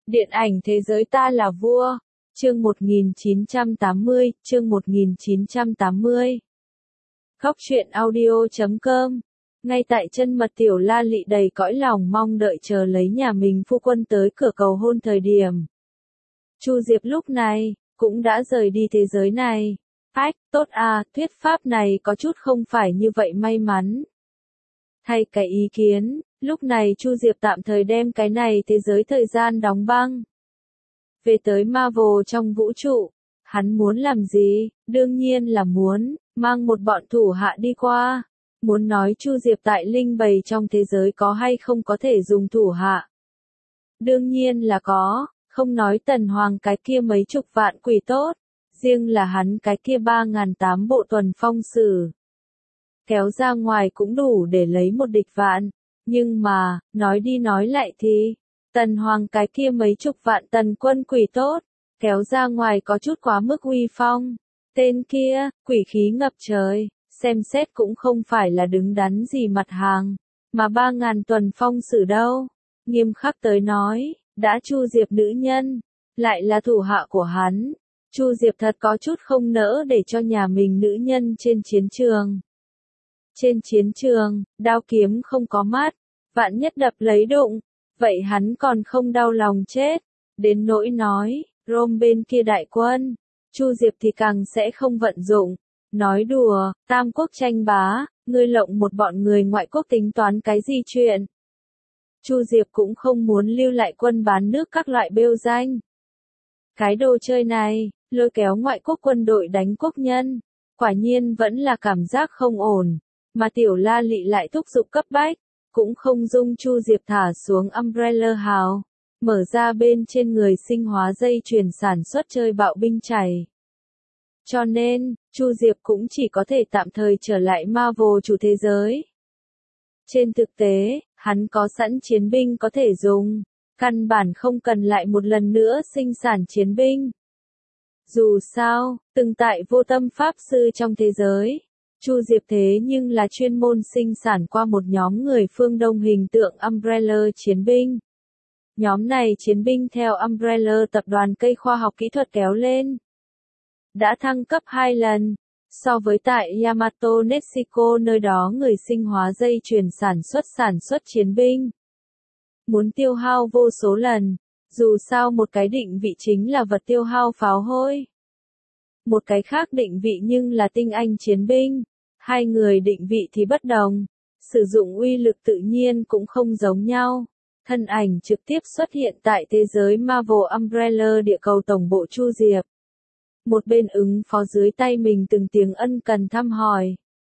Điện ảnh thế giới ta là vua. Chương 1980, chương 1980. Góc truyện audio.com. Ngay tại chân mật Tiểu La Lị đầy cõi lòng mong đợi chờ lấy nhà mình phu quân tới cửa cầu hôn thời điểm. Chu Diệp lúc này, cũng đã rời đi thế giới này. Ách, tốt à, thuyết pháp này có chút không phải như vậy may mắn. Thay cái ý kiến, lúc này Chu Diệp tạm thời đem cái này thế giới thời gian đóng băng. Về tới Marvel trong vũ trụ, hắn muốn làm gì? Đương nhiên là muốn mang một bọn thủ hạ đi qua. Muốn nói Chu Diệp tại linh bầy trong thế giới có hay không có thể dùng thủ hạ? Đương nhiên là có, không nói Tần Hoàng cái kia mấy chục vạn quỷ tốt, riêng là hắn cái kia 3.800 bộ tuần phong sử. Kéo ra ngoài cũng đủ để lấy một địch vạn, nhưng mà, nói đi nói lại thì, Tần Hoàng cái kia mấy chục vạn tần quân quỷ tốt, kéo ra ngoài có chút quá mức uy phong. Tên kia, quỷ khí ngập trời, xem xét cũng không phải là đứng đắn gì mặt hàng, mà 3.000 tuần phong sử đâu. Nghiêm khắc tới nói, đã Chu Diệp nữ nhân, lại là thủ hạ của hắn. Chu Diệp thật có chút không nỡ để cho nhà mình nữ nhân trên chiến trường. Trên chiến trường, đao kiếm không có mắt, vạn nhất đập lấy đụng, vậy hắn còn không đau lòng chết. Đến nỗi nói, Rome bên kia đại quân, Chu Diệp thì càng sẽ không vận dụng. Nói đùa, tam quốc tranh bá, ngươi lộng một bọn người ngoại quốc tính toán cái gì chuyện. Chu Diệp cũng không muốn lưu lại quân bán nước các loại bêu danh. Cái đồ chơi này, lôi kéo ngoại quốc quân đội đánh quốc nhân, quả nhiên vẫn là cảm giác không ổn. Mà Tiểu La Lị lại thúc giục cấp bách, cũng không dung Chu Diệp thả xuống Umbrella House, mở ra bên trên người sinh hóa dây chuyền sản xuất chơi bạo binh chảy. Cho nên, Chu Diệp cũng chỉ có thể tạm thời trở lại Marvel chủ thế giới. Trên thực tế, hắn có sẵn chiến binh có thể dùng, căn bản không cần lại một lần nữa sinh sản chiến binh. Dù sao, từng tại vô tâm pháp sư trong thế giới, Chu Diệp thế nhưng là chuyên môn sinh sản qua một nhóm người phương Đông hình tượng Umbrella chiến binh. Nhóm này chiến binh theo Umbrella tập đoàn cây khoa học kỹ thuật kéo lên. Đã thăng cấp 2 lần, so với tại Yamato Mexico nơi đó người sinh hóa dây chuyền sản xuất chiến binh. Muốn tiêu hao vô số lần, dù sao một cái định vị chính là vật tiêu hao pháo hôi. Một cái khác định vị nhưng là tinh anh chiến binh, hai người định vị thì bất đồng, sử dụng uy lực tự nhiên cũng không giống nhau. Thân ảnh trực tiếp xuất hiện tại thế giới Marvel Umbrella địa cầu tổng bộ Chu Diệp. Một bên ứng phó dưới tay mình từng tiếng ân cần thăm hỏi.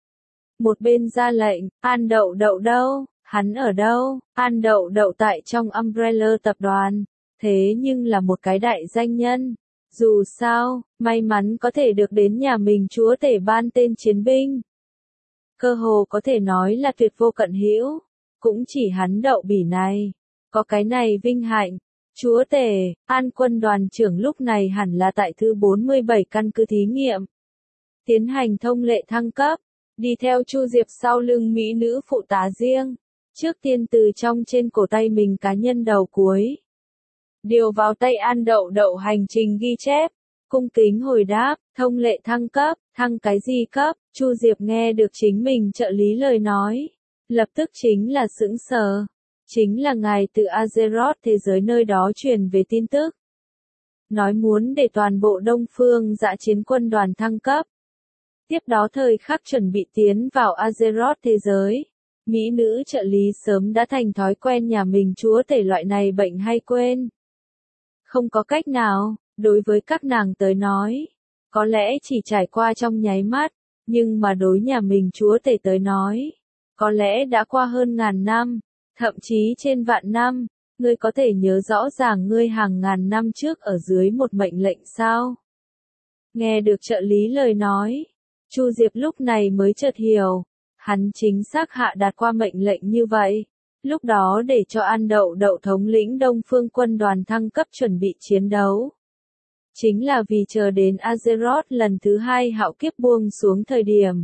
Một bên ra lệnh, An Đậu Đậu đâu, hắn ở đâu? An Đậu Đậu tại trong Umbrella tập đoàn, thế nhưng là một cái đại danh nhân. Dù sao, may mắn có thể được đến nhà mình chúa tể ban tên chiến binh. Cơ hồ có thể nói là tuyệt vô cận hữu, cũng chỉ hắn Đậu Bỉ này, có cái này vinh hạnh. Chúa tể, An quân đoàn trưởng lúc này hẳn là tại thứ 47 căn cứ thí nghiệm. Tiến hành thông lệ thăng cấp, đi theo Chu Diệp sau lưng mỹ nữ phụ tá riêng. Trước tiên từ trong trên cổ tay mình cá nhân đầu cuối. Điều vào tay An Đậu Đậu hành trình ghi chép. Cung kính hồi đáp, thông lệ thăng cấp, thăng cái gì cấp? Chu Diệp nghe được chính mình trợ lý lời nói. Lập tức chính là sững sờ. Chính là ngài từ Azeroth thế giới nơi đó truyền về tin tức. Nói muốn để toàn bộ Đông Phương Dã Chiến quân đoàn thăng cấp. Tiếp đó thời khắc chuẩn bị tiến vào Azeroth thế giới. Mỹ nữ trợ lý sớm đã thành thói quen nhà mình chúa tể loại này bệnh hay quên. Không có cách nào, đối với các nàng tới nói. Có lẽ chỉ trải qua trong nháy mắt, nhưng mà đối nhà mình chúa tể tới nói. Có lẽ đã qua hơn 1000 năm. Thậm chí trên vạn năm, ngươi có thể nhớ rõ ràng ngươi hàng ngàn năm trước ở dưới một mệnh lệnh sao? Nghe được trợ lý lời nói, Chu Diệp lúc này mới chợt hiểu, hắn chính xác hạ đạt qua mệnh lệnh như vậy, lúc đó để cho An Đậu Đậu thống lĩnh Đông Phương quân đoàn thăng cấp chuẩn bị chiến đấu. Chính là vì chờ đến Azeroth lần thứ 2 hạo kiếp buông xuống thời điểm.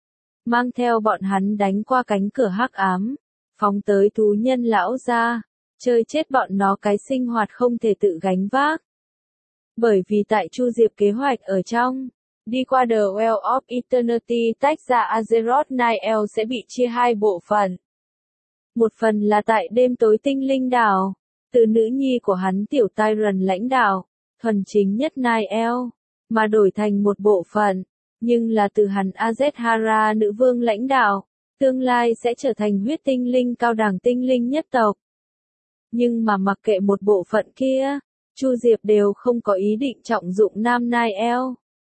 Mang theo bọn hắn đánh qua cánh cửa hắc ám. Phóng tới thú nhân lão gia, chơi chết bọn nó cái sinh hoạt không thể tự gánh vác. Bởi vì tại Chu Diệp kế hoạch ở trong, đi qua The Well of Eternity tách ra Azeroth Nile sẽ bị chia hai bộ phận. Một phần là tại đêm tối tinh linh đảo, từ nữ nhi của hắn tiểu Tyrion lãnh đạo, thuần chính nhất Nile, mà đổi thành một bộ phận, nhưng là từ hắn Azeshara nữ vương lãnh đạo, tương lai sẽ trở thành huyết tinh linh cao đẳng tinh linh nhất tộc. Nhưng mà mặc kệ một bộ phận kia, Chu Diệp đều không có ý định trọng dụng Nam Nile.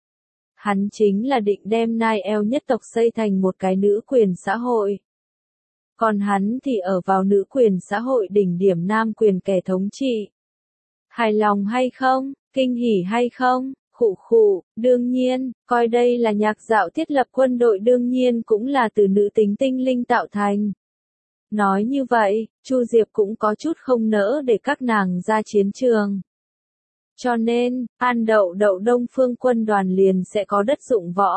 Hắn chính là định đem Nile nhất tộc xây thành một cái nữ quyền xã hội. Còn hắn thì ở vào nữ quyền xã hội đỉnh điểm nam quyền kẻ thống trị. Hài lòng hay không, kinh hỉ hay không, khụ khụ, đương nhiên, coi đây là nhạc dạo thiết lập quân đội đương nhiên cũng là từ nữ tính tinh linh tạo thành. Nói như vậy, Chu Diệp cũng có chút không nỡ để các nàng ra chiến trường. Cho nên, An Đậu Đậu Đông Phương quân đoàn liền sẽ có đất dụng võ.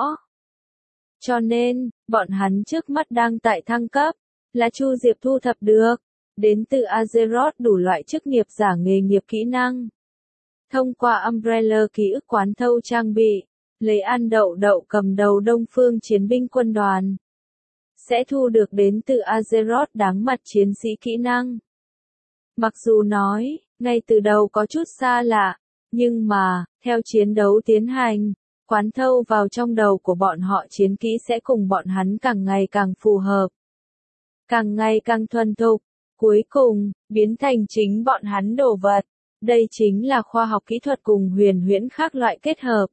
Cho nên, bọn hắn trước mắt đang tại thăng cấp, là Chu Diệp thu thập được, đến từ Azeroth đủ loại chức nghiệp giả nghề nghiệp kỹ năng. Thông qua Umbrella ký ức quán thâu trang bị, lấy An Đậu Đậu cầm đầu Đông Phương chiến binh quân đoàn. Sẽ thu được đến từ Azeroth đáng mặt chiến sĩ kỹ năng. Mặc dù nói, ngay từ đầu có chút xa lạ, nhưng mà, theo chiến đấu tiến hành, quán thâu vào trong đầu của bọn họ chiến kỹ sẽ cùng bọn hắn càng ngày càng phù hợp. Càng ngày càng thuần thục, cuối cùng, biến thành chính bọn hắn đồ vật. Đây chính là khoa học kỹ thuật cùng huyền huyễn khác loại kết hợp.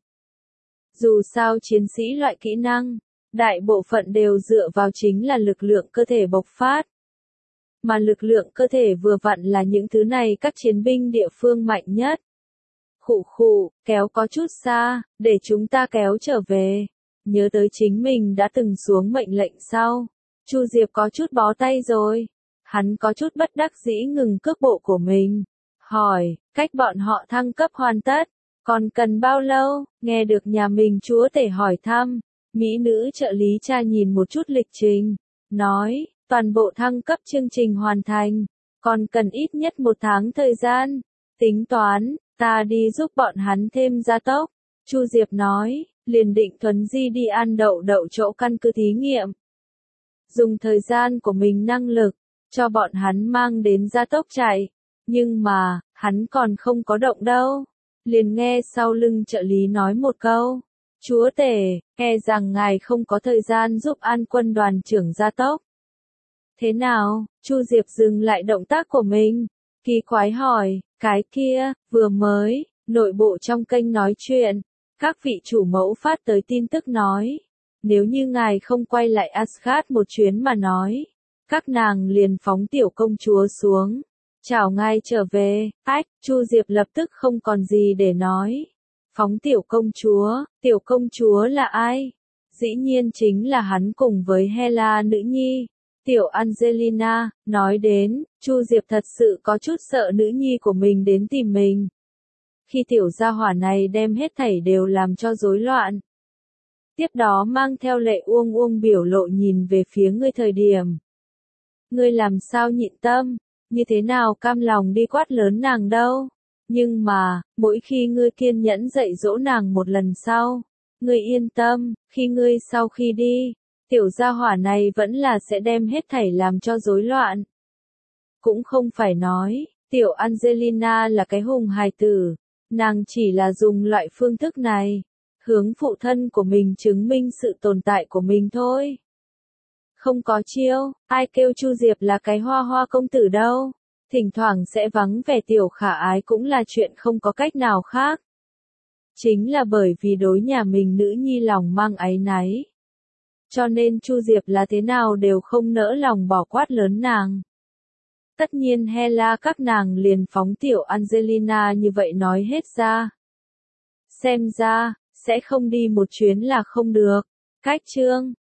Dù sao chiến sĩ loại kỹ năng, đại bộ phận đều dựa vào chính là lực lượng cơ thể bộc phát. Mà lực lượng cơ thể vừa vặn là những thứ này các chiến binh địa phương mạnh nhất. Khụ khụ, kéo có chút xa, để chúng ta kéo trở về. Nhớ tới chính mình đã từng xuống mệnh lệnh sau. Chu Diệp có chút bó tay rồi. Hắn có chút bất đắc dĩ ngừng cước bộ của mình. Hỏi, cách bọn họ thăng cấp hoàn tất, còn cần bao lâu? Nghe được nhà mình chúa tể hỏi thăm. Mỹ nữ trợ lý tra nhìn một chút lịch trình. Nói, toàn bộ thăng cấp chương trình hoàn thành. Còn cần ít nhất 1 tháng thời gian. Tính toán, ta đi giúp bọn hắn thêm gia tốc. Chu Diệp nói, liền định thuấn di đi An Đậu Đậu chỗ căn cứ thí nghiệm. Dùng thời gian của mình năng lực, cho bọn hắn mang đến gia tốc chạy. Nhưng mà, hắn còn không có động đâu. Liền nghe sau lưng trợ lý nói một câu. Chúa tể, e rằng ngài không có thời gian giúp An quân đoàn trưởng gia tốc. Thế nào? Chu Diệp dừng lại động tác của mình. Kỳ quái hỏi, cái kia, vừa mới, nội bộ trong kênh nói chuyện. Các vị chủ mẫu phát tới tin tức nói. Nếu như ngài không quay lại Asgard một chuyến mà nói. Các nàng liền phóng tiểu công chúa xuống. Chào ngài trở về, Chu Diệp lập tức không còn gì để nói. Phóng tiểu công chúa là ai? Dĩ nhiên chính là hắn cùng với Hela nữ nhi, tiểu Angelina, nói đến, Chu Diệp thật sự có chút sợ nữ nhi của mình đến tìm mình. Khi tiểu gia hỏa này đem hết thảy đều làm cho rối loạn. Tiếp đó mang theo lệ uông uông biểu lộ nhìn về phía ngươi thời điểm. Ngươi làm sao nhịn tâm? Như thế nào cam lòng đi quát lớn nàng đâu? Nhưng mà, mỗi khi ngươi kiên nhẫn dạy dỗ nàng một lần sau, ngươi yên tâm, khi ngươi sau khi đi, tiểu gia hỏa này vẫn là sẽ đem hết thảy làm cho rối loạn. Cũng không phải nói, tiểu Angelina là cái hùng hài tử, nàng chỉ là dùng loại phương thức này, hướng phụ thân của mình chứng minh sự tồn tại của mình thôi. Không có chiêu, ai kêu Chu Diệp là cái hoa hoa công tử đâu. Thỉnh thoảng sẽ vắng vẻ tiểu khả ái cũng là chuyện không có cách nào khác. Chính là bởi vì đối nhà mình nữ nhi lòng mang áy náy. Cho nên Chu Diệp là thế nào đều không nỡ lòng bỏ quát lớn nàng. Tất nhiên Hela các nàng liền phóng tiểu Angelina như vậy nói hết ra. Xem ra, sẽ không đi một chuyến là không được. Cách chương